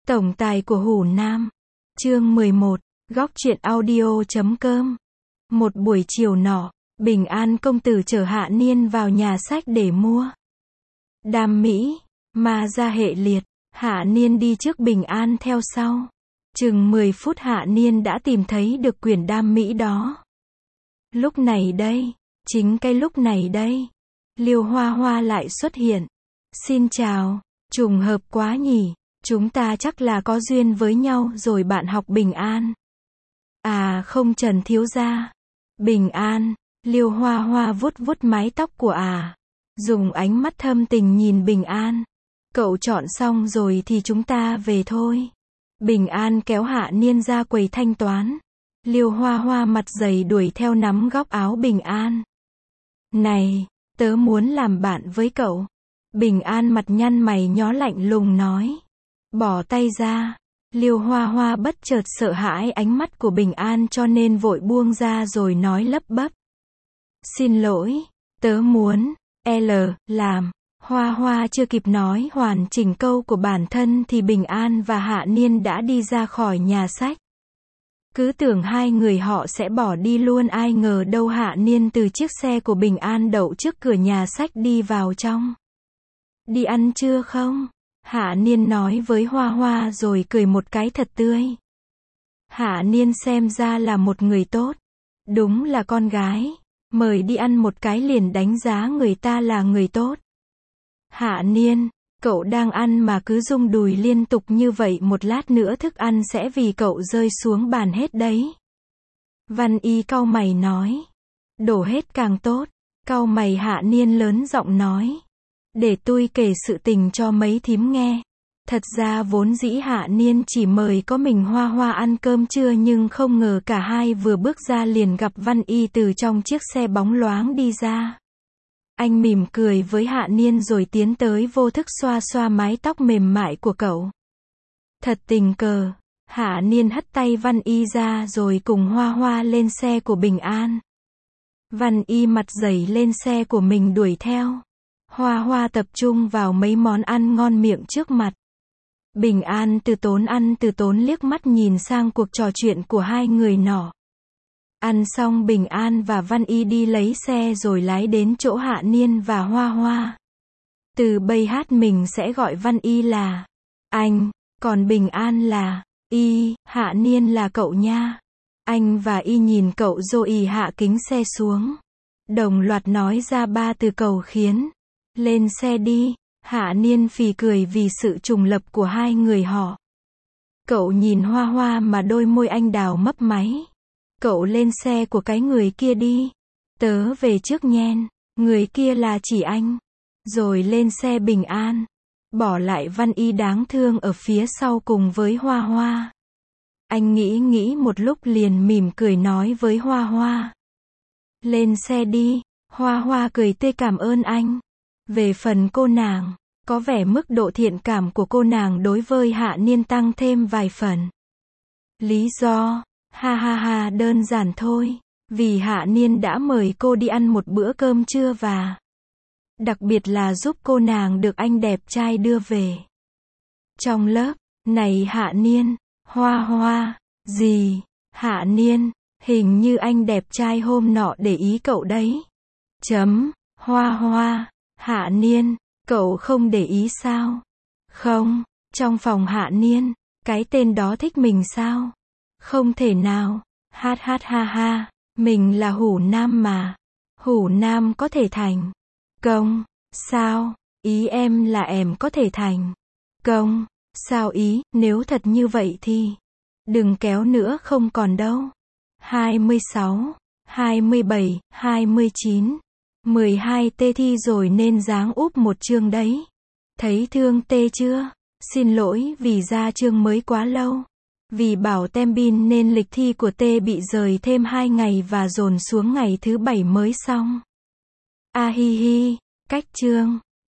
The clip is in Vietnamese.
Tổng tài của Hủ Nam. Chương 11. Góc truyện audio.com. Một buổi chiều nọ, Bình An công tử chở Hạ Niên vào nhà sách để mua Đam Mỹ, Ma Gia hệ liệt. Hạ Niên đi trước, Bình An theo sau. Chừng 10 phút Hạ Niên đã tìm thấy được quyển Đam Mỹ đó. Lúc này đây, chính cái lúc này đây, Liêu Hoa Hoa lại xuất hiện. Xin chào, trùng hợp quá nhỉ, chúng ta chắc là có duyên với nhau rồi bạn học Bình An. À không, Trần thiếu gia. Bình An. Liêu Hoa Hoa vuốt vuốt mái tóc của dùng ánh mắt thâm tình nhìn Bình An. Cậu chọn xong rồi thì chúng ta về thôi. Bình An kéo Hạ Niên ra quầy thanh toán. Liêu Hoa Hoa mặt dày đuổi theo nắm góc áo Bình An. Này, tớ muốn làm bạn với cậu. Bình An mặt nhăn mày nhó lạnh lùng nói. Bỏ tay ra. Liêu Hoa Hoa bất chợt sợ hãi ánh mắt của Bình An cho nên vội buông ra rồi nói lắp bắp. Xin lỗi, tớ muốn, làm. Hoa Hoa chưa kịp nói hoàn chỉnh câu của bản thân thì Bình An và Hạ Niên đã đi ra khỏi nhà sách. Cứ tưởng hai người họ sẽ bỏ đi luôn, ai ngờ đâu Hạ Niên từ chiếc xe của Bình An đậu trước cửa nhà sách đi vào trong. Đi ăn trưa không? Hạ Niên nói với Hoa Hoa rồi cười một cái thật tươi. Hạ Niên xem ra là một người tốt. Đúng là con gái. Mời đi ăn một cái liền đánh giá người ta là người tốt. Hạ Niên, cậu đang ăn mà cứ rung đùi liên tục như vậy, một lát nữa thức ăn sẽ vì cậu rơi xuống bàn hết đấy. Văn Y cau mày nói. Đổ hết càng tốt. Cau mày, Hạ Niên lớn giọng nói. Để tôi kể sự tình cho mấy thím nghe. Thật ra vốn dĩ Hạ Niên chỉ mời có mình Hoa Hoa ăn cơm trưa, nhưng không ngờ cả hai vừa bước ra liền gặp Văn Y từ trong chiếc xe bóng loáng đi ra. Anh mỉm cười với Hạ Niên rồi tiến tới vô thức xoa xoa mái tóc mềm mại của cậu. Thật tình cờ, Hạ Niên hất tay Văn Y ra rồi cùng Hoa Hoa lên xe của Bình An. Văn Y mặt dày lên xe của mình đuổi theo. Hoa Hoa tập trung vào mấy món ăn ngon miệng trước mặt. Bình An từ tốn liếc mắt nhìn sang cuộc trò chuyện của hai người nọ. Ăn xong, Bình An và Văn Y đi lấy xe rồi lái đến chỗ Hạ Niên và Hoa Hoa. Từ bây hát mình sẽ gọi Văn Y là anh, còn Bình An là Y, Hạ Niên là cậu nha. Anh và Y nhìn cậu rồi hạ kính xe xuống. Đồng loạt nói ra 3 từ cầu khiến. Lên xe đi. Hạ Niên phì cười vì sự trùng lập của hai người họ. Cậu nhìn Hoa Hoa mà đôi môi anh đào mấp máy. Cậu lên xe của cái người kia đi. Tớ về trước nhen. Người kia là chỉ anh. Rồi lên xe Bình An. Bỏ lại Văn Y đáng thương ở phía sau cùng với Hoa Hoa. Anh nghĩ một lúc liền mỉm cười nói với Hoa Hoa. Lên xe đi. Hoa Hoa cười tươi cảm ơn anh. Về phần cô nàng, có vẻ mức độ thiện cảm của cô nàng đối với Hạ Niên tăng thêm vài phần. Lý do? Ha, đơn giản thôi. Vì Hạ Niên đã mời cô đi ăn một bữa cơm trưa và đặc biệt là giúp cô nàng được anh đẹp trai đưa về. Trong lớp, này Hạ Niên, Hoa Hoa, gì? Hạ Niên, hình như anh đẹp trai hôm nọ để ý cậu đấy. Hoa Hoa, Hạ Niên, cậu không để ý sao? Không, trong phòng Hạ Niên, cái tên đó thích mình sao? Không thể nào. Ha, mình là Hủ Nam mà. Hủ Nam có thể thành công, sao? Ý em là em có thể thành công, sao ý, nếu thật như vậy thì đừng kéo nữa, không còn đâu. 26, 27, 29, 12 tê thi rồi nên dáng úp một chương đấy. Thấy thương tê chưa? Xin lỗi vì ra chương mới quá lâu. Vì bảo tem bin nên lịch thi của tê bị rời thêm 2 ngày và dồn xuống ngày thứ 7 mới xong. Hi, cách chương.